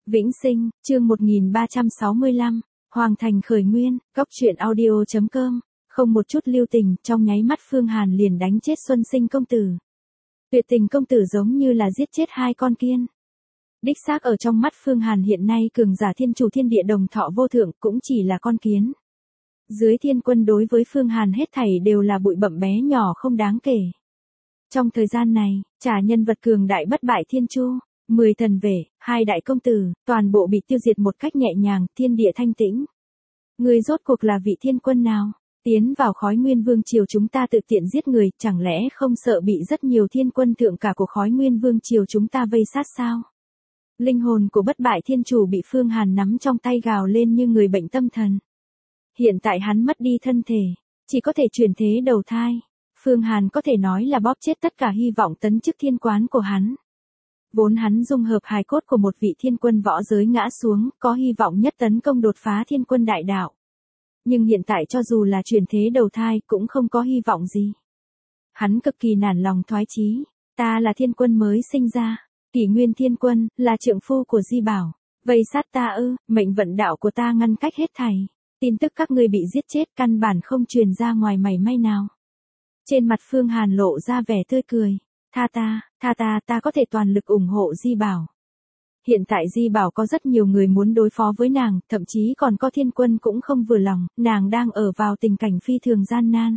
Vĩnh Sinh, chương 1365, Hoàng thành khởi nguyên, góc truyện audio.com, không một chút lưu tình, trong nháy mắt Phương Hàn liền đánh chết Xuân Sinh công tử. Tuyệt tình công tử giống như là giết chết hai con kiên. Đích xác ở trong mắt Phương Hàn hiện nay cường giả thiên chủ thiên địa đồng thọ vô thượng cũng chỉ là con kiến. Dưới thiên quân đối với Phương Hàn hết thảy đều là bụi bặm bé nhỏ không đáng kể. Trong thời gian này, trả nhân vật cường đại bất bại thiên chu, 10 thần vệ, 2 đại công tử, toàn bộ bị tiêu diệt một cách nhẹ nhàng, thiên địa thanh tĩnh. Người rốt cuộc là vị thiên quân nào? Tiến vào khói nguyên vương triều chúng ta tự tiện giết người, chẳng lẽ không sợ bị rất nhiều thiên quân thượng cả của khói nguyên vương triều chúng ta vây sát sao? Linh hồn của bất bại thiên chủ bị Phương Hàn nắm trong tay gào lên như người bệnh tâm thần. Hiện tại hắn mất đi thân thể, chỉ có thể chuyển thế đầu thai. Phương Hàn có thể nói là bóp chết tất cả hy vọng tấn chức thiên quán của hắn. Vốn hắn dung hợp hài cốt của một vị thiên quân võ giới ngã xuống, có hy vọng nhất tấn công đột phá thiên quân đại đạo. Nhưng hiện tại cho dù là chuyển thế đầu thai cũng không có hy vọng gì. Hắn cực kỳ nản lòng thoái chí, ta là thiên quân mới sinh ra, Kỷ Nguyên thiên quân, là trượng phu của Di Bảo, vây sát ta ư, mệnh vận đạo của ta ngăn cách hết thảy. Tin tức các ngươi bị giết chết căn bản không truyền ra ngoài mảy may nào. Trên mặt Phương Hàn lộ ra vẻ tươi cười. Tha ta có thể toàn lực ủng hộ Di Bảo. Hiện tại Di Bảo có rất nhiều người muốn đối phó với nàng, thậm chí còn có thiên quân cũng không vừa lòng, nàng đang ở vào tình cảnh phi thường gian nan.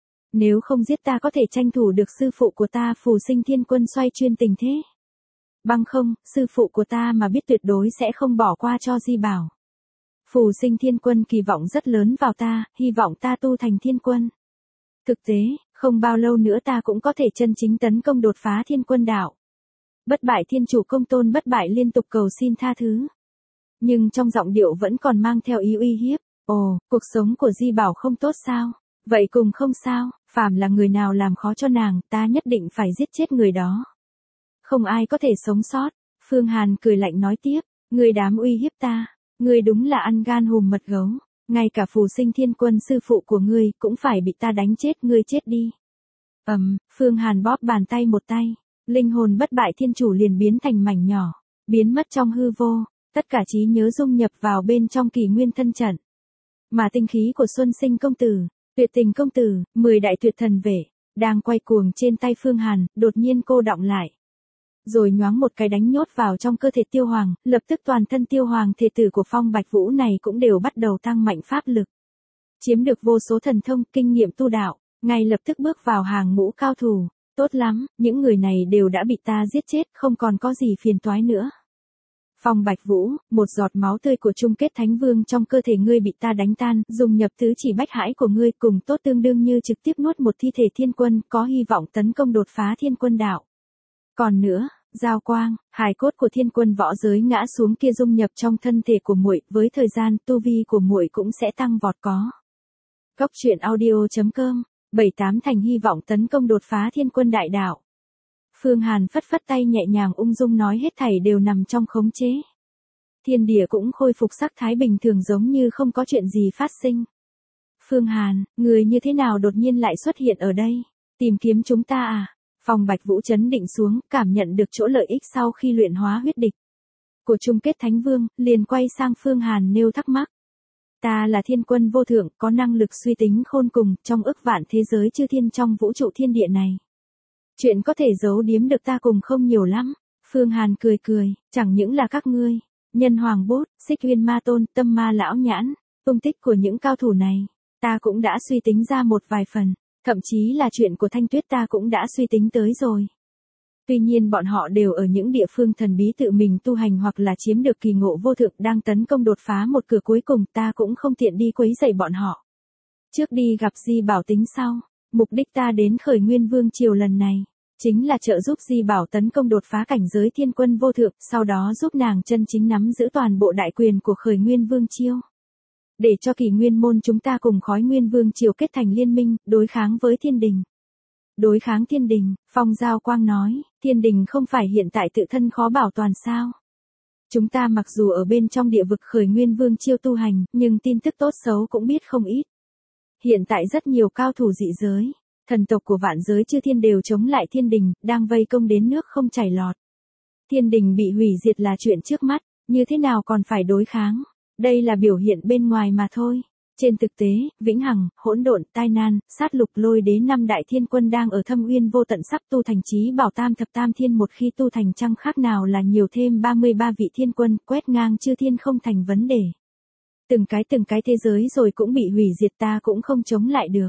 Nếu không giết ta có thể tranh thủ được sư phụ của ta Phù Sinh thiên quân xoay chuyên tình thế. Bằng không, sư phụ của ta mà biết tuyệt đối sẽ không bỏ qua cho Di Bảo. Phù Sinh thiên quân kỳ vọng rất lớn vào ta, hy vọng ta tu thành thiên quân. Thực tế, không bao lâu nữa ta cũng có thể chân chính tấn công đột phá thiên quân đạo. Bất bại thiên chủ công tôn bất bại liên tục cầu xin tha thứ. Nhưng trong giọng điệu vẫn còn mang theo ý uy hiếp. Ồ, cuộc sống của Di Bảo không tốt sao? Vậy cùng không sao, phàm là người nào làm khó cho nàng, ta nhất định phải giết chết người đó. Không ai có thể sống sót. Phương Hàn cười lạnh nói tiếp, ngươi dám uy hiếp ta, ngươi đúng là ăn gan hùm mật gấu. Ngay cả Phù Sinh thiên quân sư phụ của ngươi cũng phải bị ta đánh chết, ngươi chết đi. Phương Hàn bóp bàn tay một tay, linh hồn bất bại thiên chủ liền biến thành mảnh nhỏ, biến mất trong hư vô, tất cả trí nhớ dung nhập vào bên trong Kỷ Nguyên thân trận. Mà tinh khí của Xuân Sinh công tử, Tuyệt tình công tử, 10 đại tuyệt thần vệ, đang quay cuồng trên tay Phương Hàn, đột nhiên cô đọng lại. Rồi nhoáng một cái đánh nhốt vào trong cơ thể Tiêu Hoàng, lập tức toàn thân Tiêu Hoàng thể tử của Phong Bạch Vũ này cũng đều bắt đầu tăng mạnh pháp lực. Chiếm được vô số thần thông, kinh nghiệm tu đạo, ngay lập tức bước vào hàng ngũ cao thủ. Tốt lắm, những người này đều đã bị ta giết chết, không còn có gì phiền toái nữa. Phong Bạch Vũ, một giọt máu tươi của chung kết thánh vương trong cơ thể ngươi bị ta đánh tan, dùng nhập tứ chỉ bách hãi của ngươi cùng tốt tương đương như trực tiếp nuốt một thi thể thiên quân, có hy vọng tấn công đột phá thiên quân đạo. Còn nữa, Giao Quang, hài cốt của thiên quân võ giới ngã xuống kia dung nhập trong thân thể của muội, với thời gian tu vi của muội cũng sẽ tăng vọt có. Góc truyện audio.com, 78 thành hy vọng tấn công đột phá thiên quân đại đạo. Phương Hàn phất phất tay nhẹ nhàng ung dung nói hết thảy đều nằm trong khống chế. Thiên địa cũng khôi phục sắc thái bình thường giống như không có chuyện gì phát sinh. Phương Hàn, người như thế nào đột nhiên lại xuất hiện ở đây? Tìm kiếm chúng ta à? Phong Bạch Vũ chấn định xuống, cảm nhận được chỗ lợi ích sau khi luyện hóa huyết địch của chung kết thánh vương, liền quay sang Phương Hàn nêu thắc mắc. Ta là thiên quân vô thượng, có năng lực suy tính khôn cùng, trong ức vạn thế giới chư thiên trong vũ trụ thiên địa này. Chuyện có thể giấu giếm được ta cùng không nhiều lắm. Phương Hàn cười cười, chẳng những là các ngươi, Nhân Hoàng Bốt, Xích Uyên Ma Tôn, Tâm Ma Lão Nhãn, tung tích của những cao thủ này, ta cũng đã suy tính ra một vài phần. Thậm chí là chuyện của Thanh Tuyết ta cũng đã suy tính tới rồi. Tuy nhiên bọn họ đều ở những địa phương thần bí tự mình tu hành hoặc là chiếm được kỳ ngộ vô thượng đang tấn công đột phá một cửa cuối cùng, ta cũng không tiện đi quấy rầy bọn họ. Trước đi gặp Di Bảo tính sau, mục đích ta đến khởi nguyên vương triều lần này, chính là trợ giúp Di Bảo tấn công đột phá cảnh giới thiên quân vô thượng, sau đó giúp nàng chân chính nắm giữ toàn bộ đại quyền của khởi nguyên vương triều. Để cho Kỷ Nguyên môn chúng ta cùng khói nguyên vương triều kết thành liên minh, đối kháng với thiên đình. Đối kháng thiên đình, Phong Giao Quang nói, thiên đình không phải hiện tại tự thân khó bảo toàn sao. Chúng ta mặc dù ở bên trong địa vực khởi nguyên vương triều tu hành, nhưng tin tức tốt xấu cũng biết không ít. Hiện tại rất nhiều cao thủ dị giới, thần tộc của vạn giới chư thiên đều chống lại thiên đình, đang vây công đến nước không chảy lọt. Thiên đình bị hủy diệt là chuyện trước mắt. Như thế nào còn phải đối kháng? Đây là biểu hiện bên ngoài mà thôi. Trên thực tế, vĩnh hằng, hỗn độn, tai nan, sát lục, lôi đế năm đại thiên quân đang ở thâm uyên vô tận sắp tu thành chí bảo tam thập tam thiên, một khi tu thành chẳng khác nào là nhiều thêm 33 vị thiên quân, quét ngang chư thiên không thành vấn đề. Từng cái thế giới rồi cũng bị hủy diệt, ta cũng không chống lại được.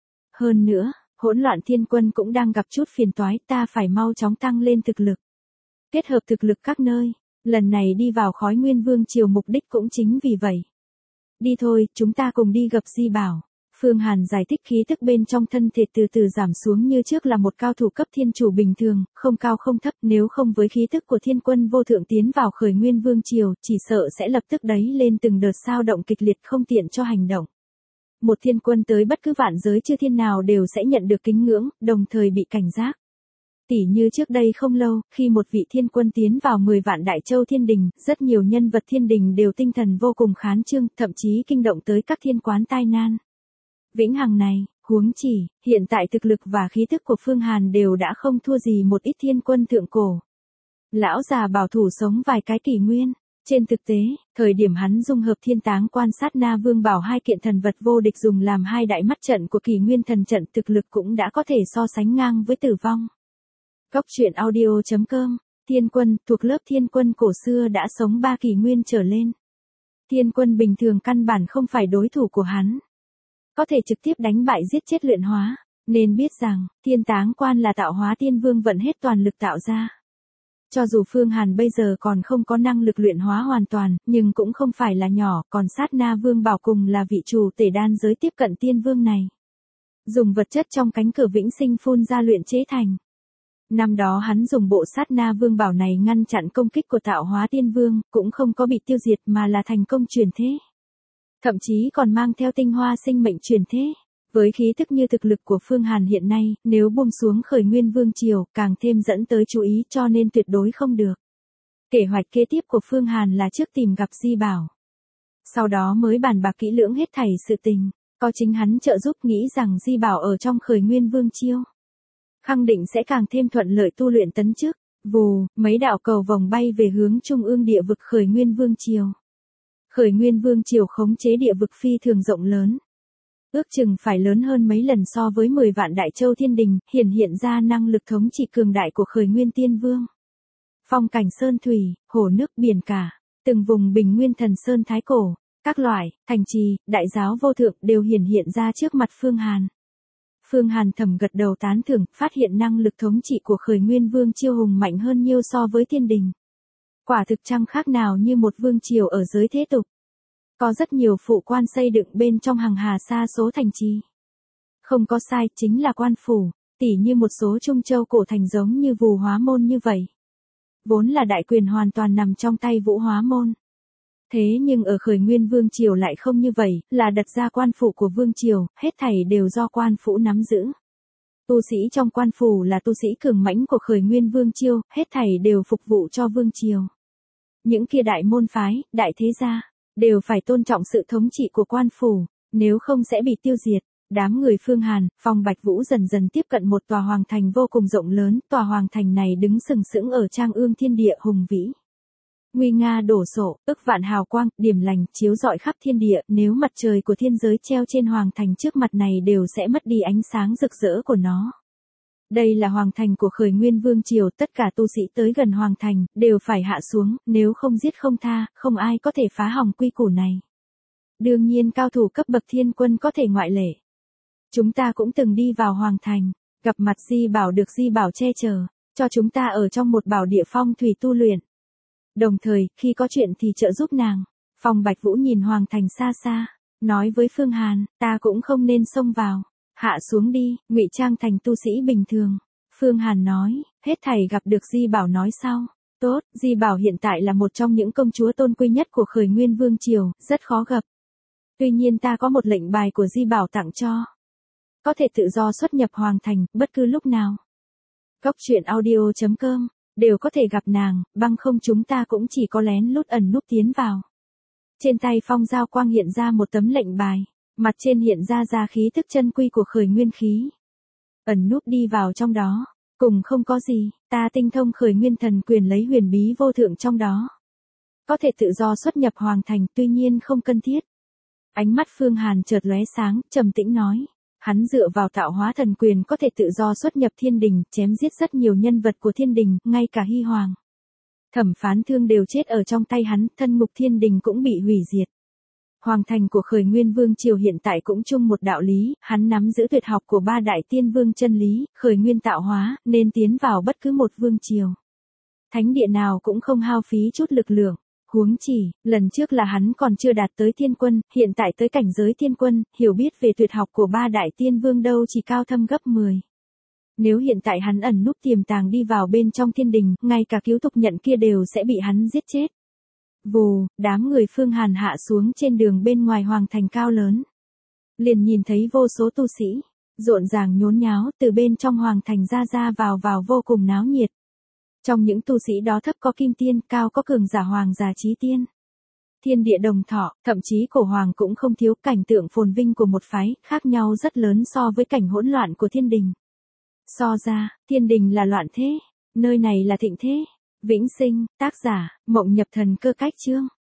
Hơn nữa, hỗn loạn thiên quân cũng đang gặp chút phiền toái, ta phải mau chóng tăng lên thực lực. Kết hợp thực lực các nơi, lần này đi vào khói nguyên vương triều mục đích cũng chính vì vậy. Đi thôi, chúng ta cùng đi gặp Di Bảo. Phương Hàn giải thích khí tức bên trong thân thể từ từ giảm xuống, như trước là một cao thủ cấp thiên chủ bình thường, không cao không thấp, nếu không với khí tức của thiên quân vô thượng tiến vào khởi nguyên vương triều, chỉ sợ sẽ lập tức đẩy lên từng đợt sao động kịch liệt, không tiện cho hành động. Một thiên quân tới bất cứ vạn giới chư thiên nào đều sẽ nhận được kính ngưỡng, đồng thời bị cảnh giác. Tỉ như trước đây không lâu, khi một vị thiên quân tiến vào 10 vạn đại châu thiên đình, rất nhiều nhân vật thiên đình đều tinh thần vô cùng khán trương, thậm chí kinh động tới các thiên quán tai nan. Vĩnh hằng này, huống chỉ, hiện tại thực lực và khí thức của Phương Hàn đều đã không thua gì một ít thiên quân thượng cổ. Lão già bảo thủ sống vài cái kỷ nguyên. Trên thực tế, thời điểm hắn dung hợp thiên táng quan sát na vương bảo hai kiện thần vật vô địch dùng làm hai đại mắt trận của kỷ nguyên thần trận, thực lực cũng đã có thể so sánh ngang với Tử Vong. Góc truyện audio.com, thiên quân, thuộc lớp thiên quân cổ xưa đã sống 3 kỷ nguyên trở lên. Thiên quân bình thường căn bản không phải đối thủ của hắn. Có thể trực tiếp đánh bại giết chết luyện hóa, nên biết rằng, thiên táng quan là tạo hóa tiên vương vận hết toàn lực tạo ra. Cho dù Phương Hàn bây giờ còn không có năng lực luyện hóa hoàn toàn, nhưng cũng không phải là nhỏ, còn sát na vương bảo cùng là vị chủ tể đan giới tiếp cận tiên vương này. Dùng vật chất trong cánh cửa vĩnh sinh phun ra luyện chế thành. Năm đó hắn dùng bộ sát na vương bảo này ngăn chặn công kích của tạo hóa tiên vương, cũng không có bị tiêu diệt mà là thành công truyền thế. Thậm chí còn mang theo tinh hoa sinh mệnh truyền thế. Với khí thức như thực lực của Phương Hàn hiện nay, nếu buông xuống khởi nguyên vương triều, càng thêm dẫn tới chú ý, cho nên tuyệt đối không được. Kế hoạch kế tiếp của Phương Hàn là trước tìm gặp Di Bảo. Sau đó mới bàn bạc kỹ lưỡng hết thảy sự tình, có chính hắn trợ giúp, nghĩ rằng Di Bảo ở trong khởi nguyên vương triều khẳng định sẽ càng thêm thuận lợi tu luyện tấn chức. Vù, mấy đạo cầu vòng bay về hướng trung ương địa vực khởi nguyên vương triều. Khởi nguyên vương triều khống chế địa vực phi thường rộng lớn. Ước chừng phải lớn hơn mấy lần so với 10 vạn đại châu thiên đình, hiện ra năng lực thống trị cường đại của khởi nguyên tiên vương. Phong cảnh sơn thủy, hồ nước biển cả, từng vùng bình nguyên thần sơn thái cổ, các loại, thành trì, đại giáo vô thượng đều hiện ra trước mặt Phương Hàn. Phương Hàn thầm gật đầu tán thưởng, phát hiện năng lực thống trị của khởi nguyên vương triều hùng mạnh hơn nhiều so với thiên đình. Quả thực chẳng khác nào như một vương triều ở giới thế tục. Có rất nhiều phụ quan xây dựng bên trong hàng hà sa số thành trì. Không có sai, chính là quan phủ, tỉ như một số trung châu cổ thành giống như Vũ Hóa Môn như vậy. Vốn là đại quyền hoàn toàn nằm trong tay Vũ Hóa Môn. Thế nhưng ở khởi nguyên vương triều lại không như vậy, là đặt ra quan phủ của vương triều, hết thảy đều do quan phủ nắm giữ. Tu sĩ trong quan phủ là tu sĩ cường mãnh của khởi nguyên vương triều, hết thảy đều phục vụ cho vương triều. Những kia đại môn phái, đại thế gia, đều phải tôn trọng sự thống trị của quan phủ, nếu không sẽ bị tiêu diệt. Đám người Phương Hàn, Phong Bạch Vũ dần dần tiếp cận một tòa hoàng thành vô cùng rộng lớn, tòa hoàng thành này đứng sừng sững ở trang ương thiên địa hùng vĩ. Nguy nga đổ sộ, ức vạn hào quang, điểm lành, chiếu rọi khắp thiên địa, nếu mặt trời của thiên giới treo trên hoàng thành trước mặt này đều sẽ mất đi ánh sáng rực rỡ của nó. Đây là hoàng thành của khởi nguyên vương triều, tất cả tu sĩ tới gần hoàng thành, đều phải hạ xuống, nếu không giết không tha, không ai có thể phá hỏng quy củ này. Đương nhiên cao thủ cấp bậc thiên quân có thể ngoại lệ. Chúng ta cũng từng đi vào hoàng thành, gặp mặt Di Bảo, được Di Bảo che chở, cho chúng ta ở trong một bảo địa phong thủy tu luyện. Đồng thời, khi có chuyện thì trợ giúp nàng. Phong Bạch Vũ nhìn hoàng thành xa xa, nói với Phương Hàn, ta cũng không nên xông vào. Hạ xuống đi, ngụy trang thành tu sĩ bình thường. Phương Hàn nói, hết thảy gặp được Di Bảo nói sau. Tốt, Di Bảo hiện tại là một trong những công chúa tôn quý nhất của khởi nguyên vương triều, rất khó gặp. Tuy nhiên ta có một lệnh bài của Di Bảo tặng cho. Có thể tự do xuất nhập hoàng thành, bất cứ lúc nào. Góc truyện audio.com, đều có thể gặp nàng, bằng không chúng ta cũng chỉ có lén lút ẩn núp tiến vào. Trên tay Phong Giao Quang hiện ra một tấm lệnh bài. Mặt trên hiện ra khí thức chân quy của khởi nguyên khí. Ẩn núp đi vào trong đó, cùng không có gì, ta tinh thông khởi nguyên thần quyền lấy huyền bí vô thượng trong đó. có thể tự do xuất nhập hoàng thành, tuy nhiên không cần thiết. Ánh mắt Phương Hàn chợt lóe sáng, trầm tĩnh nói. Hắn dựa vào tạo hóa thần quyền có thể tự do xuất nhập thiên đình, chém giết rất nhiều nhân vật của thiên đình, ngay cả Hy Hoàng. Thẩm Phán Thương đều chết ở trong tay hắn, thân mục thiên đình cũng bị hủy diệt. Hoàng thành của Khởi Nguyên Vương Triều hiện tại cũng chung một đạo lý, hắn nắm giữ tuyệt học của ba đại tiên vương chân lý, khởi nguyên tạo hóa, nên tiến vào bất cứ một vương triều. Thánh địa nào cũng không hao phí chút lực lượng. Huống chỉ, lần trước là hắn còn chưa đạt tới thiên quân, hiện tại tới cảnh giới thiên quân, hiểu biết về tuyệt học của ba đại tiên vương đâu chỉ cao thâm gấp 10. Nếu hiện tại hắn ẩn núp tiềm tàng đi vào bên trong thiên đình, ngay cả cứu tục nhận kia đều sẽ bị hắn giết chết. Vù, đám người Phương Hàn hạ xuống trên đường bên ngoài hoàng thành cao lớn. Liền nhìn thấy vô số tu sĩ, rộn ràng nhốn nháo, từ bên trong hoàng thành ra vào vô cùng náo nhiệt. Trong những tu sĩ đó thấp có kim tiên, cao có cường giả hoàng giả chí tiên. Thiên địa đồng thọ, thậm chí cổ hoàng cũng không thiếu, cảnh tượng phồn vinh của một phái, khác nhau rất lớn so với cảnh hỗn loạn của thiên đình. So ra, thiên đình là loạn thế, nơi này là thịnh thế. Vĩnh sinh, tác giả, Mộng Nhập Thần Cơ Cách Chương.